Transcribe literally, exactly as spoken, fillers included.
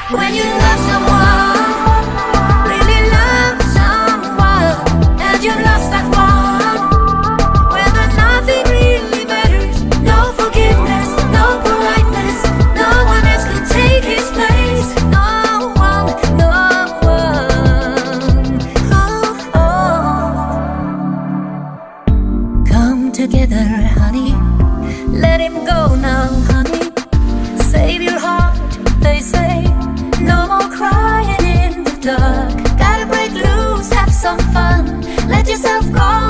When you love someone, really love someone, and you lost that one, when nothing really matters, no forgiveness, no politeness, no one else can take his place. No one, no one. Oh, oh. Come together, honey. Let him go now, honey. Save your heart, they say. No more crying in the dark. Gotta break loose, have some fun. Let yourself go.